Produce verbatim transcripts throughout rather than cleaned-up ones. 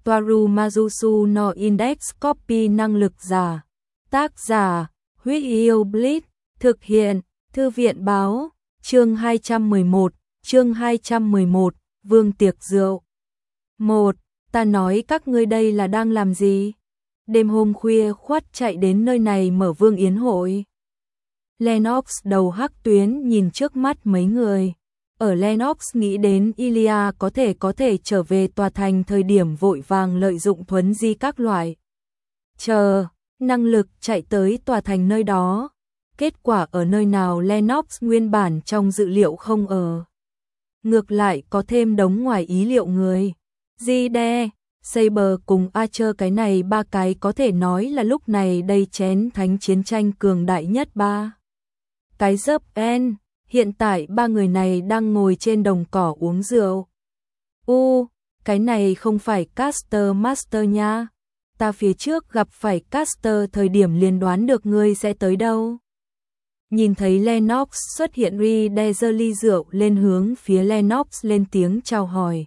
Toaru Majusu no Index Copy năng lực giả. Tác giả, Huyết Yêu Blitz, thực hiện, Thư viện báo, chương hai trăm mười một, chương hai trăm mười một, Vương tiệc rượu. một. Ta nói các ngươi đây là đang làm gì? Đêm hôm khuya khoắt chạy đến nơi này mở vương yến hội. Lennox đầu hắc tuyến nhìn trước mắt mấy người. Ở Lennox nghĩ đến Ilya có thể có thể trở về tòa thành thời điểm vội vàng lợi dụng thuấn di các loại. Chờ, năng lực chạy tới tòa thành nơi đó. Kết quả ở nơi nào Lennox nguyên bản trong dự liệu không ở. Ngược lại có thêm đống ngoài ý liệu người. Zide, Saber cùng Archer cái này ba cái có thể nói là lúc này đây chén thánh chiến tranh cường đại nhất ba. Cái dấp en, hiện tại ba người này đang ngồi trên đồng cỏ uống rượu. U, cái này không phải Caster Master nha. Ta phía trước gặp phải Caster thời điểm liền đoán được ngươi sẽ tới đâu. Nhìn thấy Lennox xuất hiện, Ride giơ ly rượu lên hướng phía Lennox lên tiếng chào hỏi.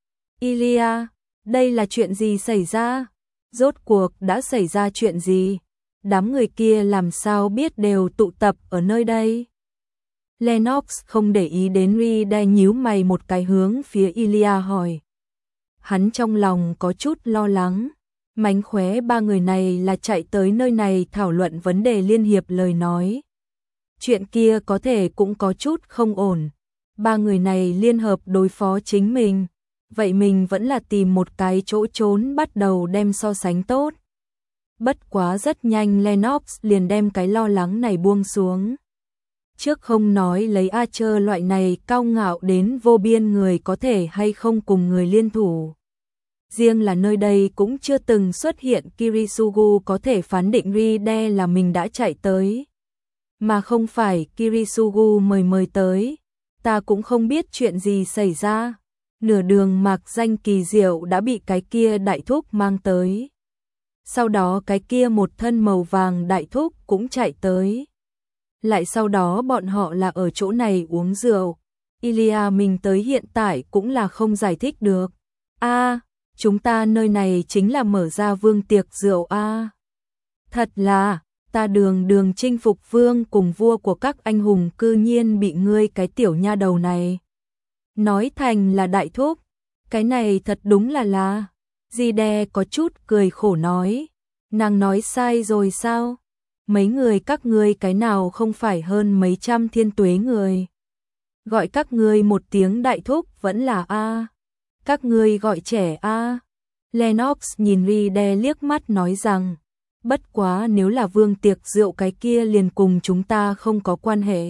Ilya, đây là chuyện gì xảy ra? Rốt cuộc đã xảy ra chuyện gì? Đám người kia làm sao biết đều tụ tập ở nơi đây? Lennox không để ý đến Ride nhíu mày một cái hướng phía Ilya hỏi. Hắn trong lòng có chút lo lắng. Mánh khóe ba người này là chạy tới nơi này thảo luận vấn đề liên hiệp lời nói. Chuyện kia có thể cũng có chút không ổn. Ba người này liên hợp đối phó chính mình. Vậy mình vẫn là tìm một cái chỗ trốn bắt đầu đem so sánh tốt. Bất quá rất nhanh Lennox liền đem cái lo lắng này buông xuống. Trước không nói lấy Archer loại này cao ngạo đến vô biên người có thể hay không cùng người liên thủ. Riêng là nơi đây cũng chưa từng xuất hiện Kirisugu có thể phán định Ride là mình đã chạy tới. Mà không phải Kirisugu mời mời tới. Ta cũng không biết chuyện gì xảy ra. Nửa đường mạc danh kỳ diệu đã bị cái kia đại thúc mang tới. Sau đó cái kia một thân màu vàng đại thúc cũng chạy tới. Lại sau đó bọn họ là ở chỗ này uống rượu. Ilya mình tới hiện tại cũng là không giải thích được. A, à, chúng ta nơi này chính là mở ra vương tiệc rượu a. À. Thật là, ta đường đường chinh phục vương cùng vua của các anh hùng cư nhiên bị ngươi cái tiểu nha đầu này nói thành là đại thúc. Cái này thật đúng là là. Zide có chút cười khổ nói. Nàng nói sai rồi sao? Mấy người các ngươi cái nào không phải hơn mấy trăm thiên tuế người. Gọi các ngươi một tiếng đại thúc vẫn là A. Các ngươi gọi trẻ A. Lennox nhìn Ride liếc mắt nói rằng. Bất quá nếu là vương tiệc rượu cái kia liền cùng chúng ta không có quan hệ.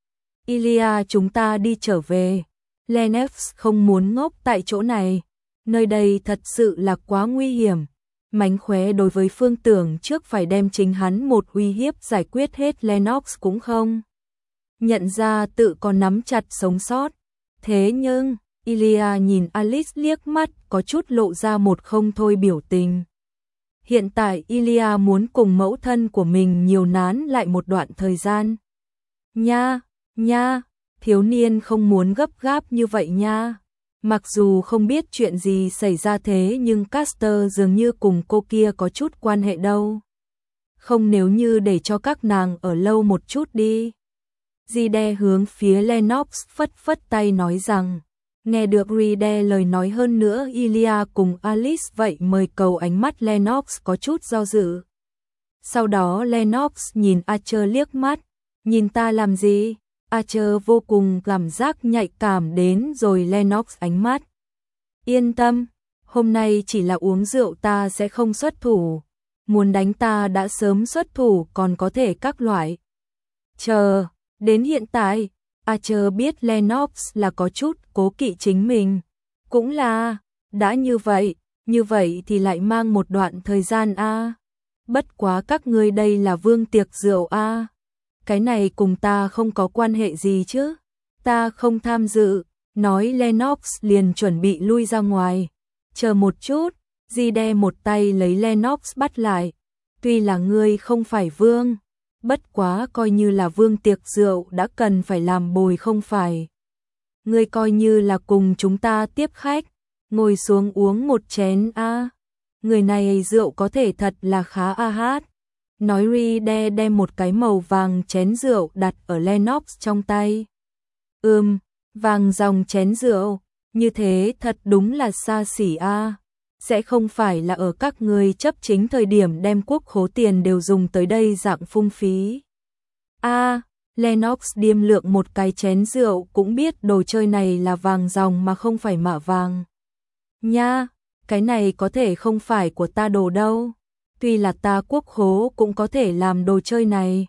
Ilya, chúng ta đi trở về. Lennox không muốn ngốc tại chỗ này. Nơi đây thật sự là quá nguy hiểm. Mánh khóe đối với phương tưởng trước phải đem chính hắn một uy hiếp giải quyết hết Lennox cũng không. Nhận ra tự còn nắm chặt sống sót. Thế nhưng, Ilya nhìn Alice liếc mắt có chút lộ ra một không thôi biểu tình. Hiện tại Ilya muốn cùng mẫu thân của mình nhiều nán lại một đoạn thời gian. Nha, nha. Thiếu niên không muốn gấp gáp như vậy nha. Mặc dù không biết chuyện gì xảy ra thế nhưng Caster dường như cùng cô kia có chút quan hệ đâu. Không, nếu như để cho các nàng ở lâu một chút đi. Ride hướng phía Lennox phất phất tay nói rằng. Nghe được Ride lời nói hơn nữa Ilya cùng Alice vậy mời cầu ánh mắt Lennox có chút do dự. Sau đó Lennox nhìn Archer liếc mắt. Nhìn ta làm gì? Archer vô cùng cảm giác nhạy cảm đến rồi Lennox ánh mắt. Yên tâm, hôm nay chỉ là uống rượu, ta sẽ không xuất thủ. Muốn đánh ta đã sớm xuất thủ, còn có thể các loại. Chờ, đến hiện tại, Archer biết Lennox là có chút cố kỵ chính mình. Cũng là, đã như vậy, như vậy thì lại mang một đoạn thời gian a. Bất quá các ngươi đây là vương tiệc rượu a. Cái này cùng ta không có quan hệ gì chứ. Ta không tham dự. Nói Lennox liền chuẩn bị lui ra ngoài. Chờ một chút. Zide một tay lấy Lennox bắt lại. Tuy là ngươi không phải vương. Bất quá coi như là vương tiệc rượu đã cần phải làm bồi không phải. Ngươi coi như là cùng chúng ta tiếp khách. ngồi xuống uống một chén a. Người này rượu có thể thật là khá a hát. Nói Ride đem một cái màu vàng chén rượu đặt ở Lennox trong tay. Ừm, vàng dòng chén rượu, như thế thật đúng là xa xỉ a. Sẽ không phải là ở các người chấp chính thời điểm đem quốc khố tiền đều dùng tới đây dạng phung phí. A, Lennox điềm lượng một cái chén rượu cũng biết đồ chơi này là vàng dòng mà không phải mạ vàng. Nha, cái này có thể không phải của ta đồ đâu. Tuy là ta quốc khố cũng có thể làm đồ chơi này.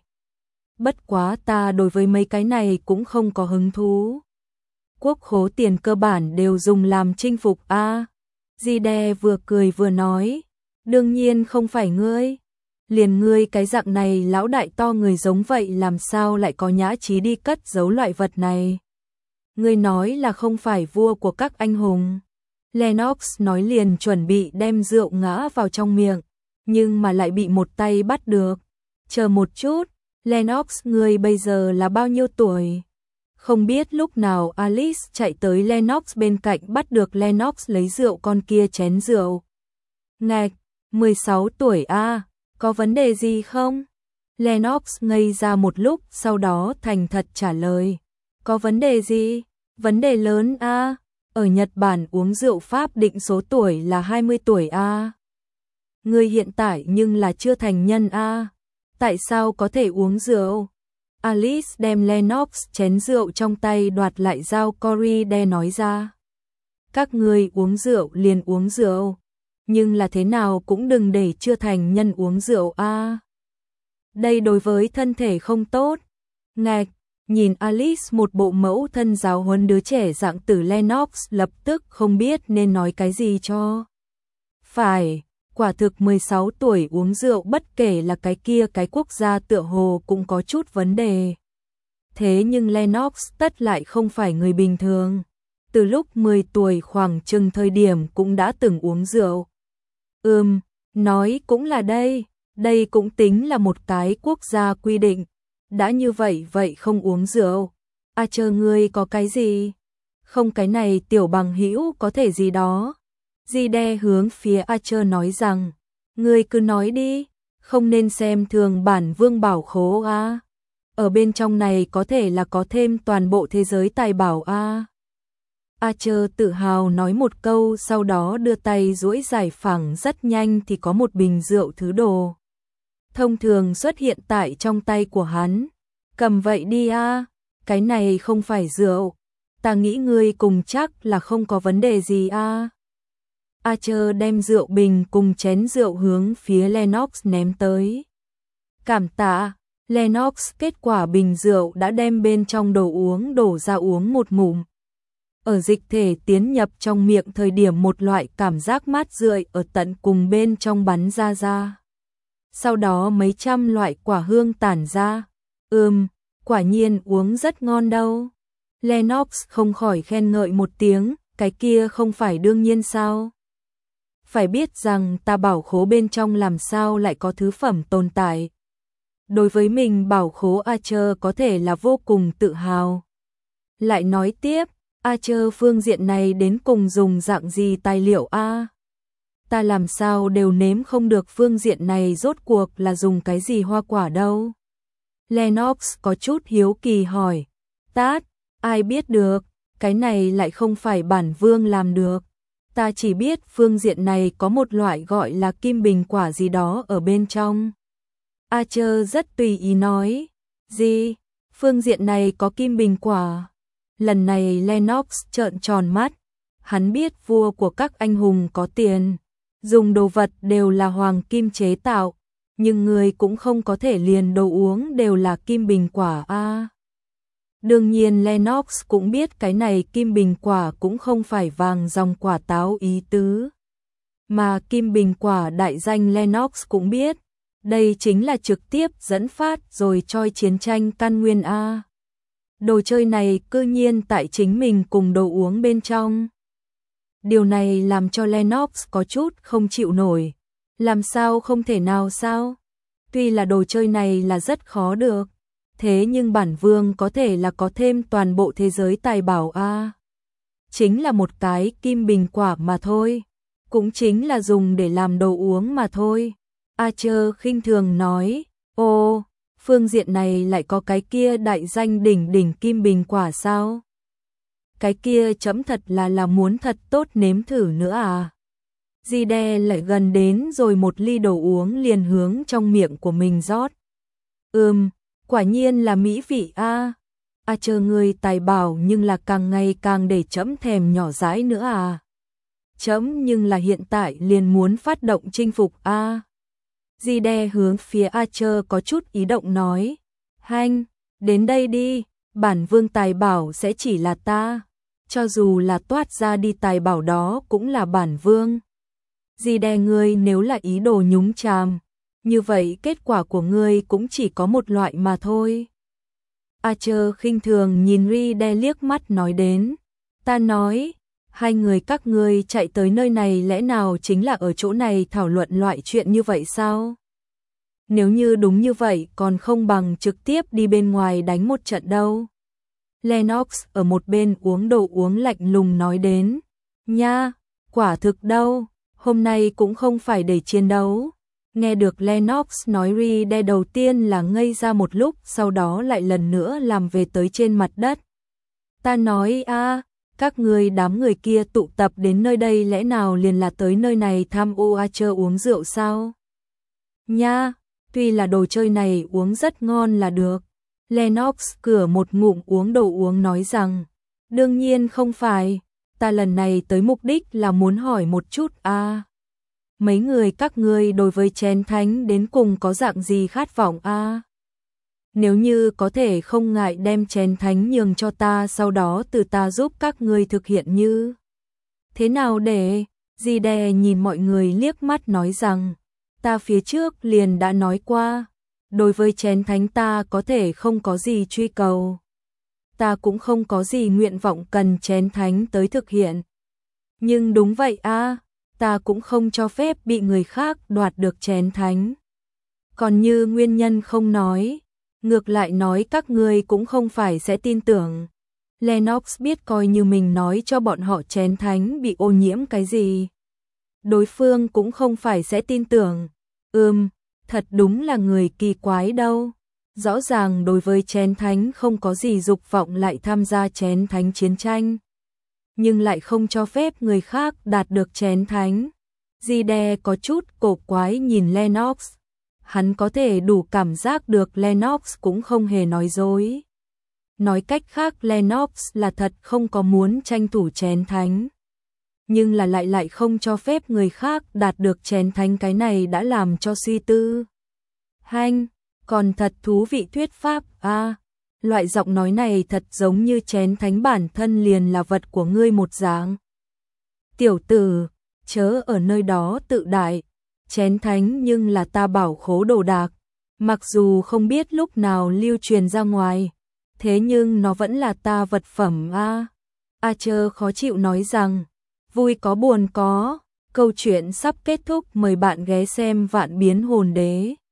Bất quá ta đối với mấy cái này cũng không có hứng thú. Quốc khố tiền cơ bản đều dùng làm chinh phục a. Ride vừa cười vừa nói, đương nhiên không phải ngươi. Liền ngươi cái dạng này lão đại to người giống vậy làm sao lại có nhã trí đi cất giấu loại vật này. Ngươi nói là không phải vua của các anh hùng. Lennox nói liền chuẩn bị đem rượu ngã vào trong miệng, nhưng mà lại bị một tay bắt được. Chờ một chút, Lennox ngươi bây giờ là bao nhiêu tuổi? Không biết lúc nào Alice chạy tới Lennox bên cạnh bắt được Lennox lấy rượu con kia chén rượu. Ngạch, mười sáu tuổi a, có vấn đề gì không? Lennox ngây ra một lúc sau đó thành thật trả lời. Có vấn đề gì? Vấn đề lớn a. Ở Nhật Bản uống rượu Pháp định số tuổi là hai mươi tuổi a. Ngươi hiện tại nhưng là chưa thành nhân a. Tại sao có thể uống rượu? Alice đem Lennox chén rượu trong tay đoạt lại giao Corride nói ra. Các ngươi uống rượu liền uống rượu, nhưng là thế nào cũng đừng để chưa thành nhân uống rượu a. Đây đối với thân thể không tốt. Ngạch, nhìn Alice một bộ mẫu thân giáo huấn đứa trẻ dạng tử Lennox lập tức không biết nên nói cái gì cho. Phải, quả thực mười sáu tuổi uống rượu bất kể là cái kia cái quốc gia tựa hồ cũng có chút vấn đề. Thế nhưng Lennox tất lại không phải người bình thường. Từ lúc mười tuổi khoảng chừng thời điểm cũng đã từng uống rượu. Ừm, nói cũng là đây, đây cũng tính là một cái quốc gia quy định. Đã như vậy vậy không uống rượu. À chờ ngươi có cái gì? Không cái này tiểu bằng hữu có thể gì đó. Ride hướng phía Archer nói rằng, ngươi cứ nói đi, không nên xem thường bản vương bảo khố a. Ở bên trong này có thể là có thêm toàn bộ thế giới tài bảo a. Archer tự hào nói một câu sau đó đưa tay duỗi dài phẳng rất nhanh thì có một bình rượu thứ đồ. Thông thường xuất hiện tại trong tay của hắn. Cầm vậy đi a, cái này không phải rượu. Ta nghĩ ngươi cùng chắc là không có vấn đề gì a. Archer đem rượu bình cùng chén rượu hướng phía Lennox ném tới. Cảm tạ, Lennox kết quả bình rượu đã đem bên trong đồ uống đổ ra uống một ngụm. Ở dịch thể tiến nhập trong miệng thời điểm một loại cảm giác mát rượi ở tận cùng bên trong bắn ra ra. Sau đó mấy trăm loại quả hương tản ra. Ừm, quả nhiên uống rất ngon đâu. Lennox không khỏi khen ngợi một tiếng, cái kia không phải đương nhiên sao? Phải biết rằng ta bảo khố bên trong làm sao lại có thứ phẩm tồn tại. Đối với mình bảo khố Archer có thể là vô cùng tự hào. Lại nói tiếp, Archer phương diện này đến cùng dùng dạng gì tài liệu a? Ta làm sao đều nếm không được phương diện này rốt cuộc là dùng cái gì hoa quả đâu. Lennox có chút hiếu kỳ hỏi. Tát, ai biết được, cái này lại không phải bản vương làm được. Ta chỉ biết phương diện này có một loại gọi là kim bình quả gì đó ở bên trong. Archer rất tùy ý nói. Gì? Phương diện này có kim bình quả? Lần này Lennox trợn tròn mắt. Hắn biết vua của các anh hùng có tiền. Dùng đồ vật đều là hoàng kim chế tạo. Nhưng người cũng không có thể liền đồ uống đều là kim bình quả a. Đương nhiên Lennox cũng biết cái này kim bình quả cũng không phải vàng dòng quả táo ý tứ. Mà kim bình quả đại danh Lennox cũng biết. Đây chính là trực tiếp dẫn phát rồi choi chiến tranh căn nguyên a. Đồ chơi này cư nhiên tại chính mình cùng đồ uống bên trong. Điều này làm cho Lennox có chút không chịu nổi. Làm sao không thể nào sao? Tuy là đồ chơi này là rất khó được. Thế nhưng bản vương có thể là có thêm toàn bộ thế giới tài bảo a. chính là một cái kim bình quả mà thôi, cũng chính là dùng để làm đồ uống mà thôi. Archer khinh thường nói, ô, phương diện này lại có cái kia đại danh đỉnh đỉnh kim bình quả sao? Cái kia chấm thật là là muốn thật tốt nếm thử nữa à? Zide lại gần đến rồi một ly đồ uống liền hướng trong miệng của mình rót. Ừm, quả nhiên là mỹ vị a. À. À chờ người tài bảo nhưng là càng ngày càng để chấm thèm nhỏ dãi nữa à. Chấm nhưng là hiện tại liền muốn phát động chinh phục a. À. Zide hướng phía Archer có chút ý động nói. Hanh, đến đây đi, bản vương tài bảo sẽ chỉ là ta. Cho dù là toát ra đi tài bảo đó cũng là bản vương. Zide ngươi nếu là ý đồ nhúng chàm, như vậy kết quả của ngươi cũng chỉ có một loại mà thôi. Archer khinh thường nhìn Ride liếc mắt nói đến. Ta nói, hai người các ngươi chạy tới nơi này lẽ nào chính là ở chỗ này thảo luận loại chuyện như vậy sao? Nếu như đúng như vậy còn không bằng trực tiếp đi bên ngoài đánh một trận đâu. Lennox ở một bên uống đồ uống lạnh lùng nói đến. Nha, quả thực đâu, hôm nay cũng không phải để chiến đấu. Nghe được Lennox nói Ride đầu tiên là ngây ra một lúc, sau đó lại lần nữa làm về tới trên mặt đất. Ta nói a, các người đám người kia tụ tập đến nơi đây lẽ nào liền là tới nơi này tham ô Archer uống rượu sao? Nha, tuy là đồ chơi này uống rất ngon là được. Lennox cửa một ngụm uống đồ uống nói rằng, đương nhiên không phải, ta lần này tới mục đích là muốn hỏi một chút a. À, mấy người các ngươi đối với chén thánh đến cùng có dạng gì khát vọng a? À, nếu như có thể không ngại đem chén thánh nhường cho ta, sau đó từ ta giúp các ngươi thực hiện như thế nào để? Zide nhìn mọi người liếc mắt nói rằng, ta phía trước liền đã nói qua, đối với chén thánh ta có thể không có gì truy cầu. Ta cũng không có gì nguyện vọng cần chén thánh tới thực hiện. Nhưng đúng vậy a, à, ta cũng không cho phép bị người khác đoạt được chén thánh. Còn như nguyên nhân không nói, ngược lại nói các ngươi cũng không phải sẽ tin tưởng. Lennox biết coi như mình nói cho bọn họ chén thánh bị ô nhiễm cái gì, đối phương cũng không phải sẽ tin tưởng. Ừm, thật đúng là người kỳ quái đâu. Rõ ràng đối với chén thánh không có gì dục vọng lại tham gia chén thánh chiến tranh, nhưng lại không cho phép người khác đạt được chén thánh. Zide có chút cổ quái nhìn Lennox. Hắn có thể đủ cảm giác được Lennox cũng không hề nói dối. Nói cách khác Lennox là thật không có muốn tranh thủ chén thánh, nhưng là lại lại không cho phép người khác đạt được chén thánh, cái này đã làm cho suy tư. Hanh, còn thật thú vị thuyết pháp a. À, loại giọng nói này thật giống như chén thánh bản thân liền là vật của ngươi một dạng. Tiểu tử, chớ ở nơi đó tự đại, chén thánh nhưng là ta bảo khố đồ đạc, mặc dù không biết lúc nào lưu truyền ra ngoài, thế nhưng nó vẫn là ta vật phẩm a. À, Archer khó chịu nói rằng, vui có buồn có, câu chuyện sắp kết thúc, mời bạn ghé xem Vạn Biến Hồn Đế.